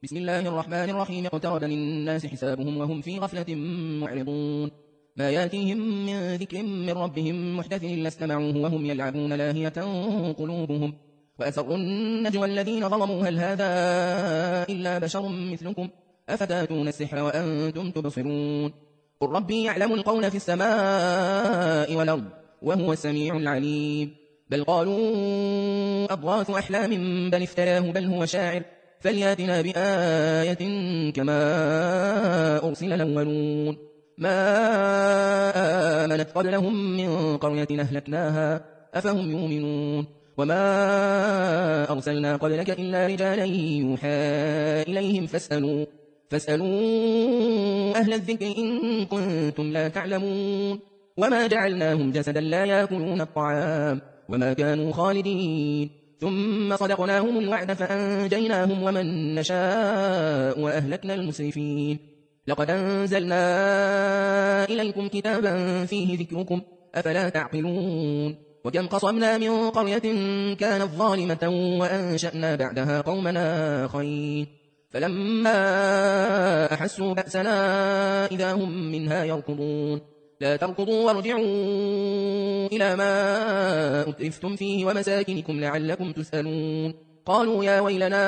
بسم الله الرحمن الرحيم. اقترب للناس حسابهم وهم في غفلة معرضون. ما ياتيهم من ذكر من ربهم محدث إلا استمعوه وهم يلعبون لاهية قلوبهم. وأسروا النجوى الذين ظلموا هل هذا إلا بشر مثلكم أفتاتون السحر وأنتم تبصرون. قل ربي يعلم القول في السماء والأرض وهو السميع العليم. بل قالوا أضغاث أحلام بل افتراه بل هو شاعر فلياتنا بآية كما أرسل الأولون. ما آمنت قبلهم من قرية أهلكناها أفهم يؤمنون. وما أرسلنا قبلك إلا رجالا يوحى إليهم فاسألوا أهل الذكر إن كنتم لا تعلمون. وما جعلناهم جسدا لا يأكلون الطعام وما كانوا خالدين ثم صدقناهم الوعد فأنجيناهم ومن نشاء وأهلكنا المسرفين. لقد أنزلنا إليكم كتابا فيه ذكركم أفلا تعقلون. وكم قصمنا من قرية كانت ظالمة وأنشأنا بعدها قومنا آخرين فلما أحسوا بأسنا إذا هم منها يركضون. لا تركضوا وارجعوا إلى ما أترفتم فيه ومساكنكم لعلكم تسألون. قالوا يا ويلنا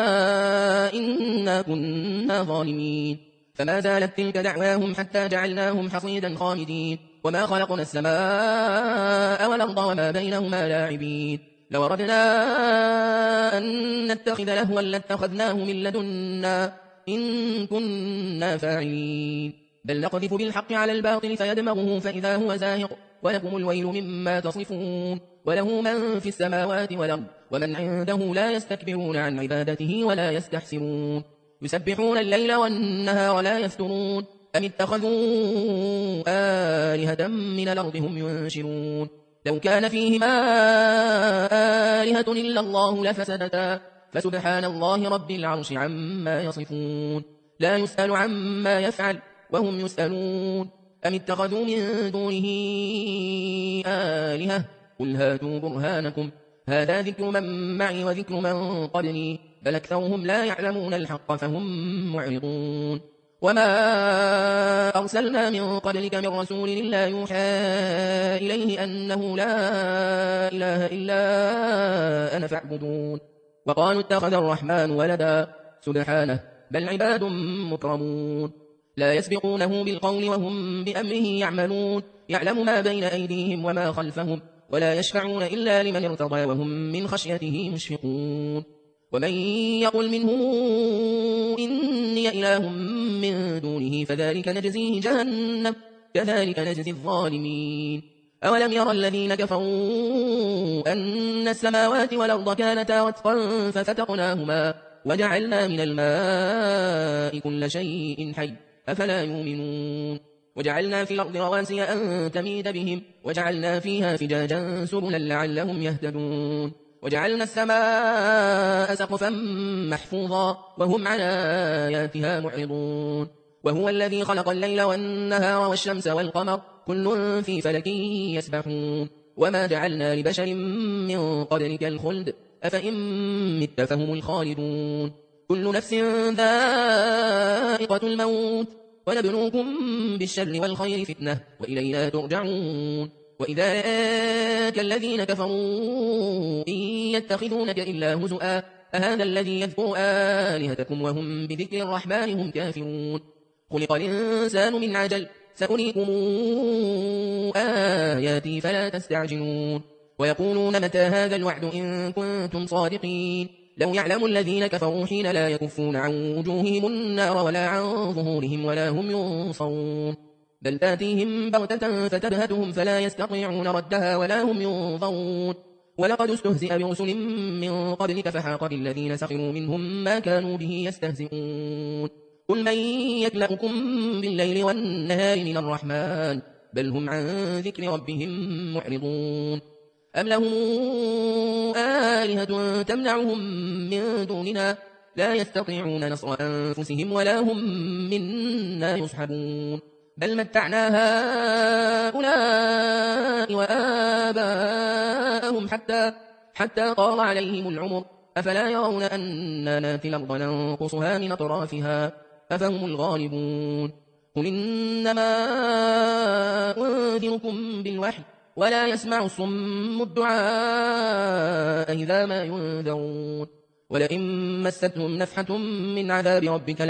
إنا كنا ظالمين. فما زالت تلك دعواهم حتى جعلناهم حصيدا خامدين. وما خلقنا السماء والأرض وما بينهما لاعبين. لو أردنا أن نتخذ لهوا لاتخذناه من لدنا إن كنا فاعلين. بل نقذف بالحق على الباطل فيدمغه فإذا هو زاهق ولكم الويل مما تصفون. وله من في السماوات والأرض ومن عنده لا يستكبرون عن عبادته ولا يستحسرون. يسبحون الليل والنهار لا يفترون. أم اتخذوا آلهة من الأرض هم ينشرون. لو كان فيهما آلهة إلا الله لفسدتا فسبحان الله رب العرش عما يصفون. لا يسأل عما يفعل وهم يسألون. أم اتخذوا من دونه آلهة قل هاتوا برهانكم هذا ذكر من معي وذكر من قبلي بل أكثرهم لا يعلمون الحق فهم معرضون. وما أرسلنا من قبلك من رسول إلا يوحى إليه أنه لا إله إلا أنا فاعبدون. وقالوا اتخذ الرحمن ولدا سبحانه بل عباد مكرمون لا يسبقونه بالقول وهم بأمره يعملون. يعلم ما بين أيديهم وما خلفهم ولا يشفعون إلا لمن ارتضى وهم من خشيته مشفقون. ومن يقل منهم إني إله من دونه فذلك نجزيه جهنم كذلك نجزي الظالمين. أولم يرى الذين كفروا أن السماوات والأرض كانتا رتقا ففتقناهما وجعلنا من الماء كل شيء حي أفلا يؤمنون. وجعلنا في الأرض رواسي أن تميد بهم وجعلنا فيها فجاجا سبلا لعلهم يهتدون. وجعلنا السماء سقفا محفوظا وهم عن آياتها معرضون. وهو الذي خلق الليل والنهار والشمس والقمر كل في فلك يسبحون. وما جعلنا لبشر من قبلك الخلد أفإن مت فهم الخالدون. كل نفس ذائقة الموت ونبلوكم بالشر والخير فتنة وإلينا ترجعون. وإذا رآك الذين كفروا إن يتخذونك إلا هزؤا أهذا الذي يذكر آلهتكم وهم بذكر الرحمن هم كافرون. خلق الإنسان من عجل سأريكم آياتي فلا تستعجلون. ويقولون متى هذا الوعد إن كنتم صادقين. لو يعلم الذين كفروا حين لا يكفون عن وجوههم النار ولا عن ظهورهم ولا هم ينصرون. بل تاتيهم بغتة فتبهتهم فلا يستطيعون ردها ولا هم ينظرون. ولقد استهزئ برسل من قبلك فحاق بالذين سخروا منهم ما كانوا به يستهزئون. قل من يكلأكم بالليل والنهار من الرحمن بل هم عن ذكر ربهم معرضون. أم لهم آلهة تمنعهم من دوننا لا يستطيعون نصر أنفسهم ولا هم منا يصحبون. بل متعنا هؤلاء وآباءهم حتى طال عليهم العمر أفلا يرون أنا ناتي الأرض ننقصها من أطرافها أفهم الغالبون قل إنما أنذركم بالوحي ولا يسمع الصم الدعاء إذا ما ينذرون ولئن مستهم نفحة من عذاب ربك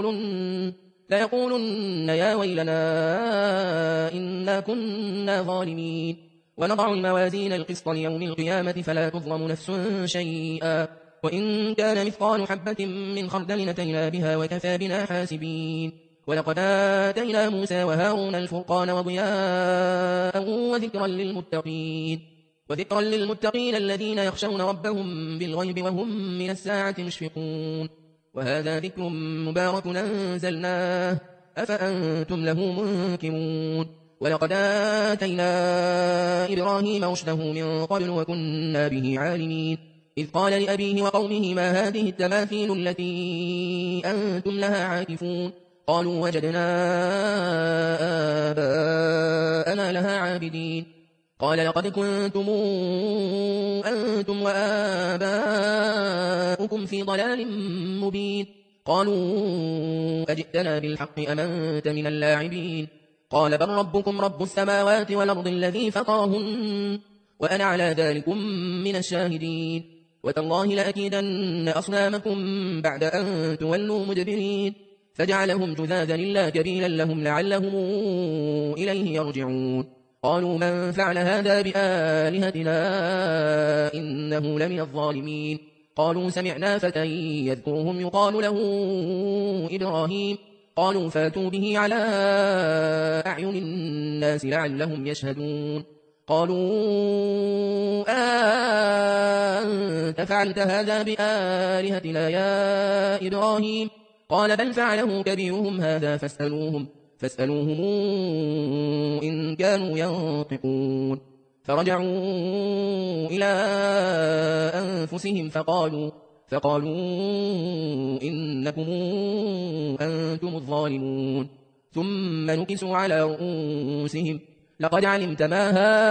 ليقولن يا ويلنا إنا كنا ظالمين ونضع الموازين القسط ليوم القيامة فلا تظلم نفس شيئا وإن كان مثقال حبة من خردل أتينا بها وكفى بنا حاسبين ولقد آتينا موسى وهارون الفرقان وضياء وذكرا للمتقين الذين يخشون ربهم بالغيب وهم من الساعة مشفقون وهذا ذكر مبارك أنزلناه أفأنتم له منكرون ولقد آتينا إبراهيم رشده من قبل وكنا به عالمين إذ قال لأبيه وقومه ما هذه التماثيل التي أنتم لها عاكفون قالوا وجدنا آباءنا لها عابدين قال لقد كنتم أنتم وآباؤكم في ضلال مبين قالوا أجئتنا بالحق أم أنت من اللاعبين قال بل ربكم رب السماوات والأرض الذي فطرهن وأنا على ذلكم من الشاهدين وتالله لأكيدن أصنامكم بعد أن تولوا مدبرين فجعلهم جذاذا إلا كبيلا لهم لعلهم إليه يرجعون قالوا من فعل هذا بآلهتنا إنه لمن الظالمين قالوا سمعنا فتى يذكرهم يقال له إبراهيم قالوا فاتوا به على أعين الناس لعلهم يشهدون قالوا أنت فعلت هذا بآلهتنا يا إبراهيم قال بل فعله كبيرهم هذا فاسألوهم إن كانوا ينطقون فرجعوا إلى أنفسهم فقالوا إنكم أنتم الظالمون ثم نكسوا على رؤوسهم لقد علمت ما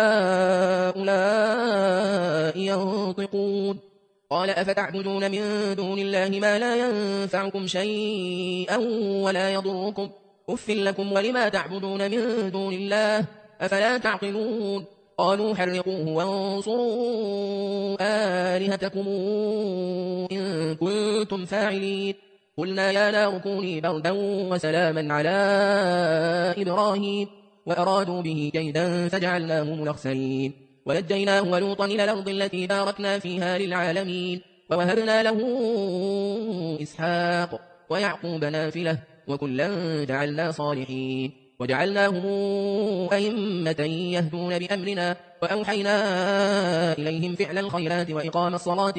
هؤلاء ينطقون قال أفتعبدون من دون الله ما لا ينفعكم شيئا ولا يضركم أف لكم ولما تعبدون من دون الله أفلا تعقلون قالوا حرقوه وانصروا آلهتكم إن كنتم فاعلين قلنا يا نار كوني بردا وسلاما على إبراهيم وأرادوا به كيدا فجعلناهم الأخسرين ونجيناه ولوطا إلى الأرض التي باركنا فيها للعالمين ووهبنا له إسحاق ويعقوب نافلة وكلا جعلنا صالحين وجعلناهم أئمة يهدون بأمرنا وأوحينا إليهم فعل الخيرات وإقام الصلاة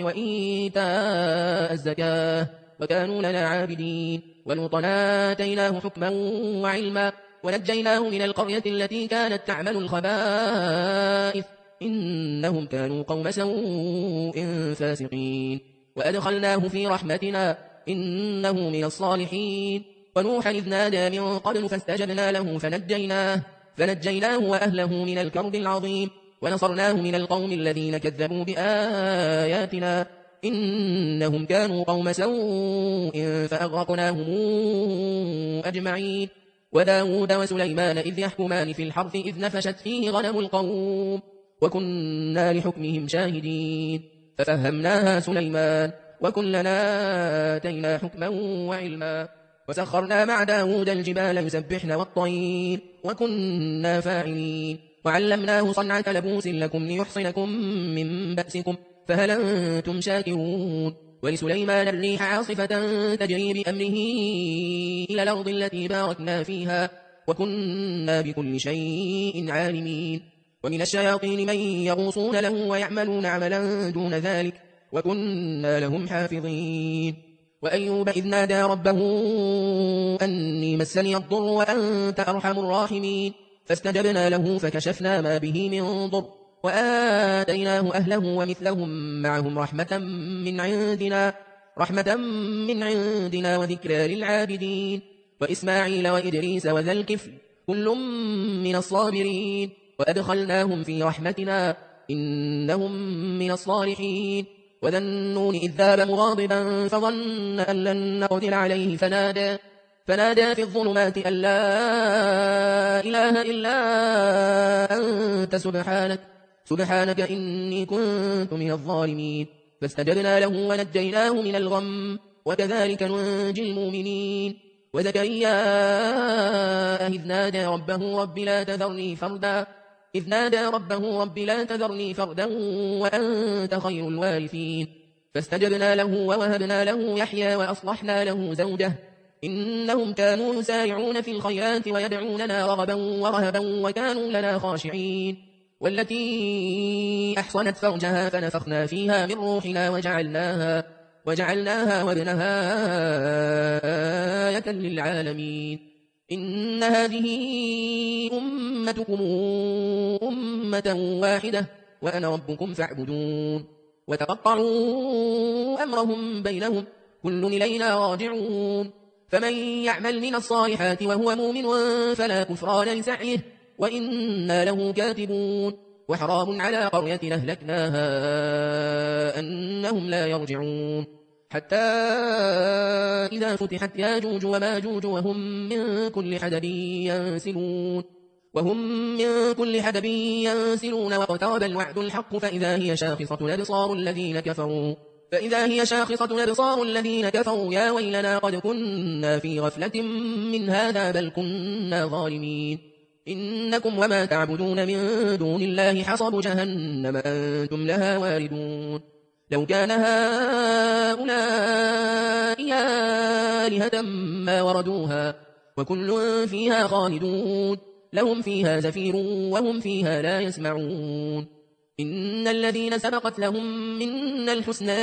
وإيتاء الزكاة وكانوا لنا عابدين ولوطا آتيناه حكما وعلما ونجيناه من القرية التي كانت تعمل الخبائث إنهم كانوا قوم سوء فاسقين وأدخلناه في رحمتنا إنه من الصالحين ونوحا إذ نادى من قبل فاستجبنا له فنجيناه وأهله من الكرب العظيم ونصرناه من القوم الذين كذبوا بآياتنا إنهم كانوا قوم سوء فأغرقناهم أجمعين وداود وسليمان إذ يحكمان في الحرث إذ نفشت فيه غنم القوم وكنا لحكمهم شاهدين ففهمناها سليمان وكلنا آتينا حكما وعلما وسخرنا مع داود الجبال يسبحن والطير وكنا فاعلين وعلمناه صنعة لبوس لكم ليحصنكم من بأسكم فهل أنتم شاكرون ولسليمان الريح عاصفة تجري بأمره إلى الأرض التي باركنا فيها وكنا بكل شيء عالمين ومن الشياطين من يغوصون له ويعملون عملا دون ذلك وكنا لهم حافظين وأيوب إذ نادى ربه أني مسني الضر وأنت أرحم الراحمين فاستجبنا له فكشفنا ما به من ضر وآتيناه أهله ومثلهم معهم رحمة من عندنا وذكرى للعابدين وإسماعيل وإدريس وذا الكفل كل من الصابرين وأدخلناهم في رحمتنا إنهم من الصالحين وذا النون إذ ذهب مغاضبا فظن أن لن نقدر عليه فنادى في الظلمات أن لا إله إلا أنت سبحانك إني كنت من الظالمين فاستجبنا له ونجيناه من الغم وكذلك ننجي المؤمنين وزكريا إذ نادى ربه رب لا تذرني فردا وأنت خير الوارثين فاستجبنا له ووهبنا له يحيى وأصلحنا له زوجه إنهم كانوا يسارعون في الخيرات ويدعوننا رغبا ورهبا وكانوا لنا خاشعين والتي أحصنت فرجها فنفخنا فيها من روحنا وجعلناها وابنها آية للعالمين إن هذه أمتكم أمة واحدة وأنا ربكم فاعبدون وتقطعوا أمرهم بينهم كل إلينا راجعون فمن يعمل من الصالحات وهو مؤمن فلا كفران لسعيه وإنا له كاتبون وحرام على قرية أهلكناها أنهم لا يرجعون حتى إذا فتحت ياجوج وماجوج وهم من كل حدب ينسلون واقترب الوعد الحق فإذا هي شاخصة أبصار الذين كفروا يا ويلنا قد كنا في غفلة من هذا بل كنا ظالمين إنكم وما تعبدون من دون الله حصب جهنم أنتم لها واردون لو كان هؤلاء آلهة ما وردوها وكل فيها خالدون لهم فيها زفير وهم فيها لا يسمعون إن الذين سبقت لهم منا الحسنى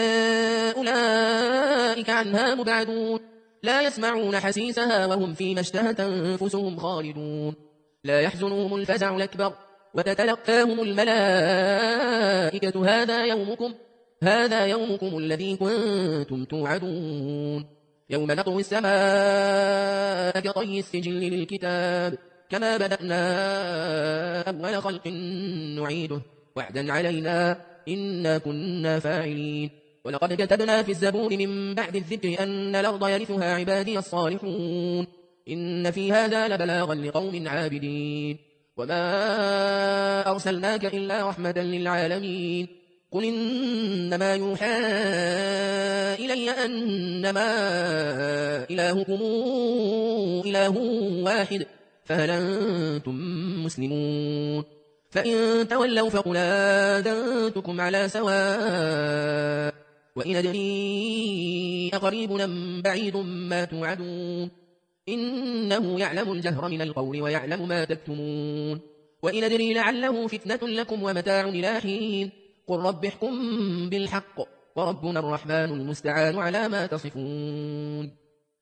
أولئك عنها مبعدون لا يسمعون حسيسها وهم فيما اشتهت أنفسهم خالدون لا يحزنهم الفزع الأكبر وتتلقاهم الملائكة هذا يومكم الذي كنتم توعدون يوم نطوي السماء كطي السجل للكتاب كما بدأنا أول خلق نعيده وعدا علينا إنا كنا فاعلين ولقد كتبنا في الزبور من بعد الذكر أن الأرض يرثها عبادي الصالحون إن في هذا لبلاغا لقوم عابدين وما أرسلناك إلا رحمة للعالمين قل إنما يوحى إلي أنما إلهكم إله واحد فهل أنتم مسلمون فإن تولوا فقل آذنتكم على سواء وإن أدري أقريب أم بعيد ما توعدون إنه يعلم الجهر من القول ويعلم ما تكتمون وإن أدري لعله فتنة لكم ومتاع إلى حين قل رب احكم بالحق وربنا الرحمن المستعان على ما تصفون